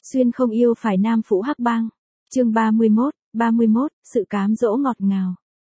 Xuyên không yêu phải nam phụ hắc bang. Chương 31, sự cám dỗ ngọt ngào.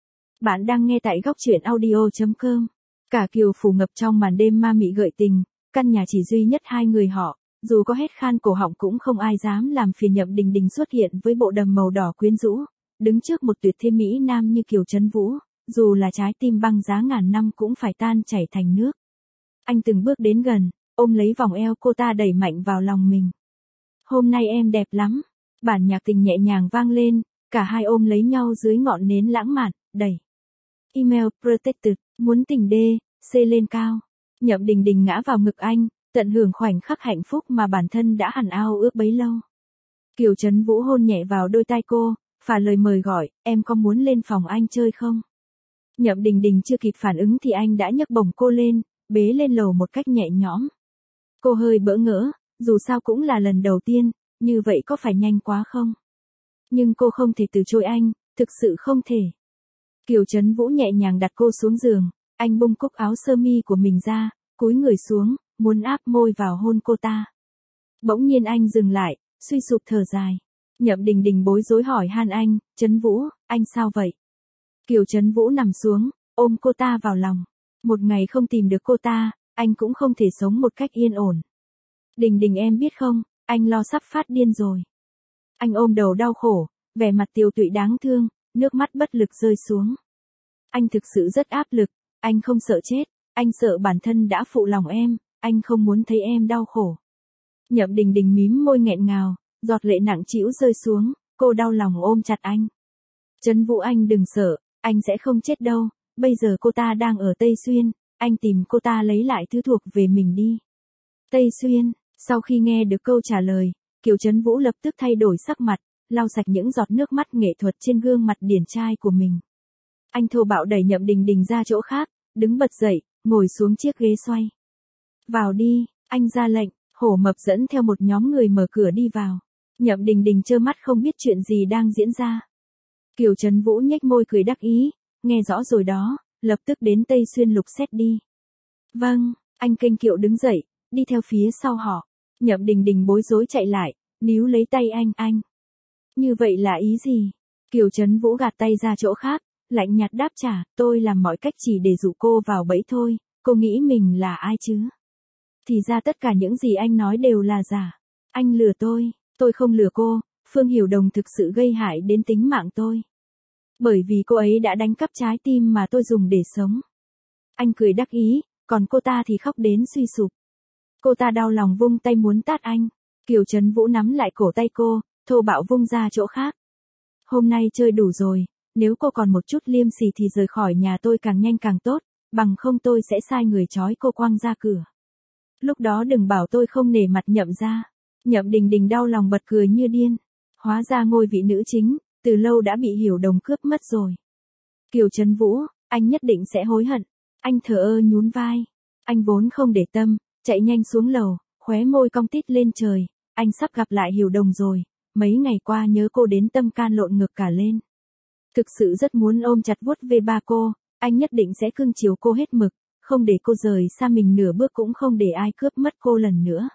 Bạn đang nghe tại góc truyện audio.com. Cả Kiều phủ ngập trong màn đêm ma mị gợi tình, căn nhà chỉ duy nhất hai người họ, dù có hét khan cổ họng cũng không ai dám làm phiền Nhậm Đình Đình xuất hiện với bộ đầm màu đỏ quyến rũ, đứng trước một tuyệt thế mỹ nam như Kiều Trấn Vũ, dù là trái tim băng giá ngàn năm cũng phải tan chảy thành nước. Anh từng bước đến gần, ôm lấy vòng eo cô ta đẩy mạnh vào lòng mình. Hôm nay em đẹp lắm. Bản nhạc tình nhẹ nhàng vang lên, cả hai ôm lấy nhau dưới ngọn nến lãng mạn, đầy. Email protected, muốn tình đê, C lên cao. Nhậm Đình Đình ngã vào ngực anh, tận hưởng khoảnh khắc hạnh phúc mà bản thân đã hằn ao ước bấy lâu. Kiều Trấn Vũ hôn nhẹ vào đôi tai cô, phả lời mời gọi, em có muốn lên phòng anh chơi không? Nhậm Đình Đình chưa kịp phản ứng thì anh đã nhấc bổng cô lên, bế lên lầu một cách nhẹ nhõm. Cô hơi bỡ ngỡ, dù sao cũng là lần đầu tiên, như vậy có phải nhanh quá không? Nhưng cô không thể từ chối anh, thực sự không thể. Kiều Trấn Vũ nhẹ nhàng đặt cô xuống giường, anh bung cúc áo sơ mi của mình ra, cúi người xuống, muốn áp môi vào hôn cô ta. Bỗng nhiên anh dừng lại, suy sụp thở dài. Nhậm Đình Đình bối rối hỏi han anh, Trấn Vũ, anh sao vậy? Kiều Trấn Vũ nằm xuống, ôm cô ta vào lòng. Một ngày không tìm được cô ta, anh cũng không thể sống một cách yên ổn. Đình Đình em biết không, anh lo sắp phát điên rồi. Anh ôm đầu đau khổ, vẻ mặt tiều tụy đáng thương, nước mắt bất lực rơi xuống. Anh thực sự rất áp lực, anh không sợ chết, anh sợ bản thân đã phụ lòng em, anh không muốn thấy em đau khổ. Nhậm Đình Đình mím môi nghẹn ngào, giọt lệ nặng trĩu rơi xuống, cô đau lòng ôm chặt anh. Trấn Vũ anh đừng sợ, anh sẽ không chết đâu, bây giờ cô ta đang ở Tây Xuyên, anh tìm cô ta lấy lại thứ thuộc về mình đi. Tây Xuyên. Sau khi nghe được câu trả lời, Kiều Trấn Vũ lập tức thay đổi sắc mặt, lau sạch những giọt nước mắt nghệ thuật trên gương mặt điển trai của mình. Anh thô bạo đẩy Nhậm Đình Đình ra chỗ khác, đứng bật dậy, ngồi xuống chiếc ghế xoay. Vào đi, anh ra lệnh, Hổ Mập dẫn theo một nhóm người mở cửa đi vào. Nhậm Đình Đình trơ mắt không biết chuyện gì đang diễn ra. Kiều Trấn Vũ nhếch môi cười đắc ý, nghe rõ rồi đó, lập tức đến Tây Xuyên lục xét đi. Vâng, anh kênh kiệu đứng dậy, đi theo phía sau họ. Nhậm Đình Đình bối rối chạy lại, níu lấy tay anh. Như vậy là ý gì? Kiều Trấn Vũ gạt tay ra chỗ khác, lạnh nhạt đáp trả, tôi làm mọi cách chỉ để dụ cô vào bẫy thôi, cô nghĩ mình là ai chứ? Thì ra tất cả những gì anh nói đều là giả. Anh lừa tôi không lừa cô, Phương Hiểu Đồng thực sự gây hại đến tính mạng tôi. Bởi vì cô ấy đã đánh cắp trái tim mà tôi dùng để sống. Anh cười đắc ý, còn cô ta thì khóc đến suy sụp. Cô ta đau lòng vung tay muốn tát anh. Kiều Trấn Vũ nắm lại cổ tay cô, thô bạo vung ra chỗ khác. Hôm nay chơi đủ rồi, nếu cô còn một chút liêm sỉ thì rời khỏi nhà tôi càng nhanh càng tốt, bằng không tôi sẽ sai người trói cô quăng ra cửa. Lúc đó đừng bảo tôi không nể mặt Nhậm ra. Nhậm Đình Đình đau lòng bật cười như điên. Hóa ra ngôi vị nữ chính, từ lâu đã bị Hiểu Đồng cướp mất rồi. Kiều Trấn Vũ, anh nhất định sẽ hối hận. Anh thờ ơ nhún vai. Anh vốn không để tâm, chạy nhanh xuống lầu, khóe môi cong tít lên trời. Anh sắp gặp lại Hiểu Đồng rồi, mấy ngày qua nhớ cô đến tâm can lộn ngược cả lên. Thực sự rất muốn ôm chặt vuốt về ba cô, anh nhất định sẽ cưng chiều cô hết mực, không để cô rời xa mình nửa bước cũng không để ai cướp mất cô lần nữa.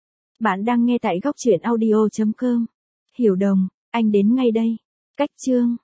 Bạn đang nghe tại góc truyện audio.com. Hiểu Đồng, anh đến ngay đây. Cách chương.